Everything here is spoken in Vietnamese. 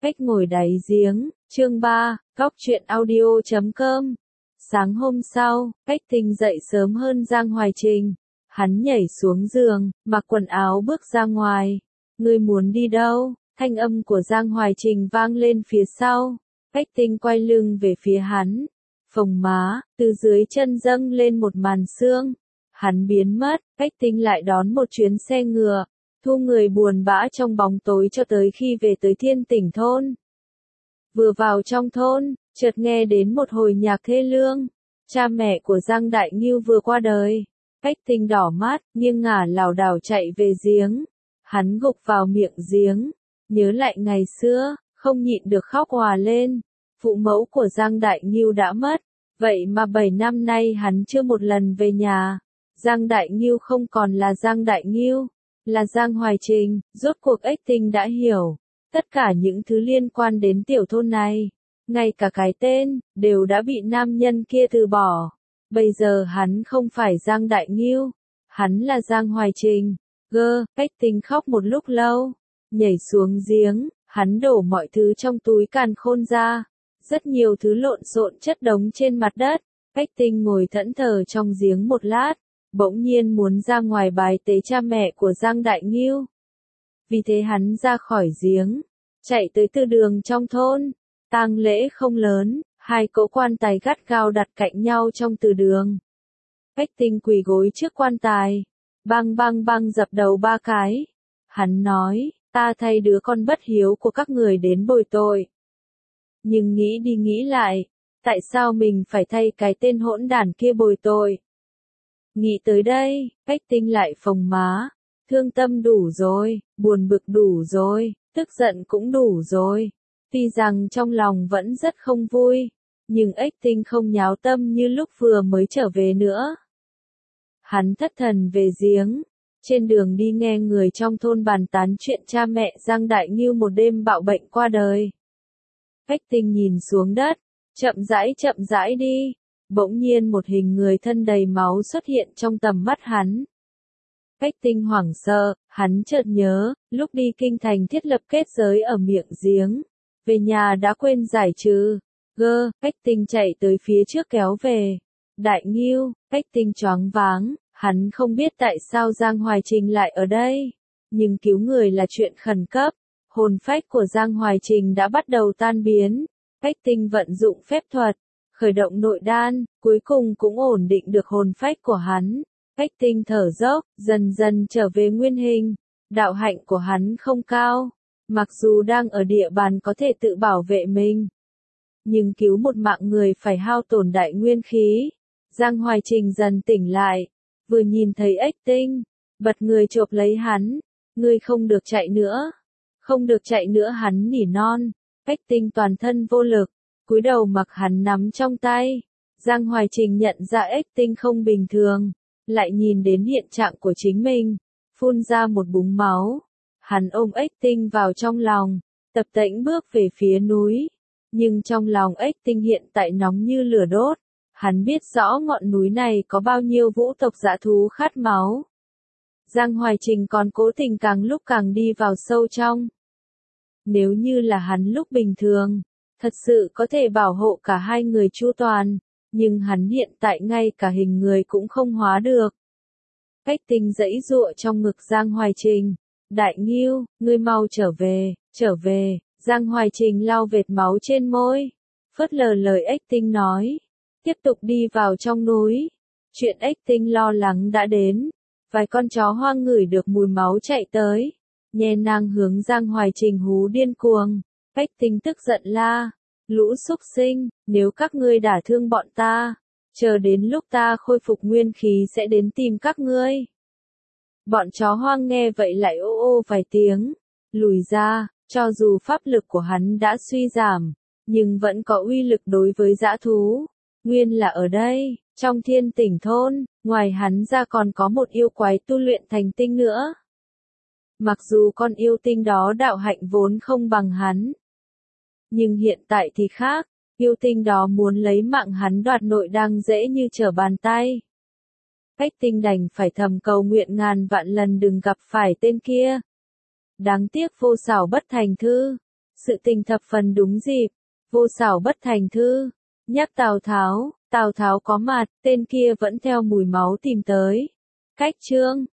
Cách ngồi đáy giếng, chương 3, Góc truyện audio.com. Sáng hôm sau, Cách Tinh dậy sớm hơn Giang Hoài Trình. Hắn nhảy xuống giường, mặc quần áo bước ra ngoài. Ngươi muốn đi đâu? Thanh âm của Giang Hoài Trình vang lên phía sau. Cách Tinh quay lưng về phía hắn. Phồng má, từ dưới chân dâng lên một màn sương. Hắn biến mất, Cách Tinh lại đón một chuyến xe ngựa. Thu người buồn bã trong bóng tối cho tới khi về tới Thiên Tỉnh thôn. Vừa vào trong thôn, chợt nghe đến một hồi nhạc thê lương. Cha mẹ của Giang Đại Ngưu vừa qua đời. Cách Tinh đỏ mắt, nghiêng ngả lảo đảo chạy về giếng. Hắn gục vào miệng giếng, nhớ lại ngày xưa, không nhịn được khóc òa lên. Phụ mẫu của Giang Đại Ngưu đã mất, vậy mà 7 năm nay hắn chưa một lần về nhà. Giang Đại Ngưu không còn là Giang Đại Ngưu, là Giang Hoài Trình. Rốt cuộc Ếch Tinh đã hiểu tất cả những thứ liên quan đến tiểu thôn này, ngay cả cái tên đều đã bị nam nhân kia từ bỏ. Bây giờ hắn không phải Giang Đại Ngưu, hắn là Giang Hoài Trình. Ếch Tinh khóc một lúc lâu, nhảy xuống giếng, hắn đổ mọi thứ trong túi càn khôn ra, rất nhiều thứ lộn xộn chất đống trên mặt đất. Ếch Tinh ngồi thẫn thờ trong giếng một lát, bỗng nhiên muốn ra ngoài bái tế cha mẹ của Giang Đại Ngưu. Vì thế hắn ra khỏi giếng, chạy tới từ đường trong thôn. Tang lễ không lớn, 2 cỗ quan tài gắt gao đặt cạnh nhau trong từ đường. Ếch Tinh quỳ gối trước quan tài, bang bang bang dập đầu 3 cái. Hắn nói, ta thay đứa con bất hiếu của các người đến bồi tội. Nhưng nghĩ đi nghĩ lại, tại sao mình phải thay cái tên hỗn đản kia bồi tội? Nghĩ tới đây, Ếch Tinh lại phồng má. Thương tâm đủ rồi, buồn bực đủ rồi, tức giận cũng đủ rồi. Tuy rằng trong lòng vẫn rất không vui, nhưng Ếch Tinh không nháo tâm như lúc vừa mới trở về nữa. Hắn thất thần về giếng, trên đường đi nghe người trong thôn bàn tán chuyện cha mẹ Giang Đại Ngưu một đêm bạo bệnh qua đời. Ếch Tinh nhìn xuống đất, chậm rãi đi. Bỗng nhiên một hình người thân đầy máu xuất hiện trong tầm mắt hắn. Ếch Tinh hoảng sợ, hắn chợt nhớ, lúc đi kinh thành thiết lập kết giới ở miệng giếng. Về nhà đã quên giải trừ. Ếch Tinh chạy tới phía trước kéo về. Đại Ngưu, Ếch Tinh choáng váng, hắn không biết tại sao Giang Hoài Trình lại ở đây. Nhưng cứu người là chuyện khẩn cấp. Hồn phách của Giang Hoài Trình đã bắt đầu tan biến. Ếch Tinh vận dụng phép thuật, khởi động nội đan, cuối cùng cũng ổn định được hồn phách của hắn. Ếch Tinh thở dốc, dần dần trở về nguyên hình. Đạo hạnh của hắn không cao, mặc dù đang ở địa bàn có thể tự bảo vệ mình, nhưng cứu một mạng người phải hao tổn đại nguyên khí. Giang Hoài Trình dần tỉnh lại, vừa nhìn thấy Ếch Tinh, bật người chộp lấy hắn. Ngươi không được chạy nữa, không được chạy nữa, hắn nỉ non. Ếch Tinh toàn thân vô lực, cúi đầu mặc hắn nắm trong tay. Giang Hoài Trình nhận ra Ếch Tinh không bình thường, lại nhìn đến hiện trạng của chính mình, phun ra một búng máu. Hắn ôm Ếch Tinh vào trong lòng, tập tễnh bước về phía núi. Nhưng trong lòng Ếch Tinh hiện tại nóng như lửa đốt. Hắn biết rõ ngọn núi này có bao nhiêu vũ tộc dã thú khát máu. Giang Hoài Trình còn cố tình càng lúc càng đi vào sâu trong. Nếu như là hắn lúc bình thường, thật sự có thể bảo hộ cả hai người chu toàn. Nhưng hắn hiện tại ngay cả hình người cũng không hóa được. Ếch Tinh giãy giụa trong ngực Giang Hoài Trình. Đại Ngưu, ngươi mau trở về. Giang Hoài Trình lau vệt máu trên môi, phớt lờ lời Ếch Tinh nói. Tiếp tục đi vào trong núi. Chuyện Ếch Tinh lo lắng đã đến. Vài con chó hoang ngửi được mùi máu chạy tới, nhe nang hướng Giang Hoài Trình hú điên cuồng. Ếch Tinh tức giận la. Lũ súc sinh, nếu các ngươi đả thương bọn ta, chờ đến lúc ta khôi phục nguyên khí sẽ đến tìm các ngươi. Bọn chó hoang nghe vậy lại ô ô vài tiếng, lùi ra. Cho dù pháp lực của hắn đã suy giảm, nhưng vẫn có uy lực đối với dã thú. Nguyên là ở đây, trong Thiên Tỉnh thôn, ngoài hắn ra còn có một yêu quái tu luyện thành tinh nữa. Mặc dù con yêu tinh đó đạo hạnh vốn không bằng hắn, nhưng hiện tại thì khác, yêu tinh đó muốn lấy mạng hắn đoạt nội đan dễ như trở bàn tay. Ếch Tinh đành phải thầm cầu nguyện ngàn vạn lần đừng gặp phải tên kia. Đáng tiếc vô xảo bất thành thư. Sự tình thập phần đúng dịp, vô xảo bất thành thư. Nhắc Tào Tháo có mặt, tên kia vẫn theo mùi máu tìm tới. Cách chương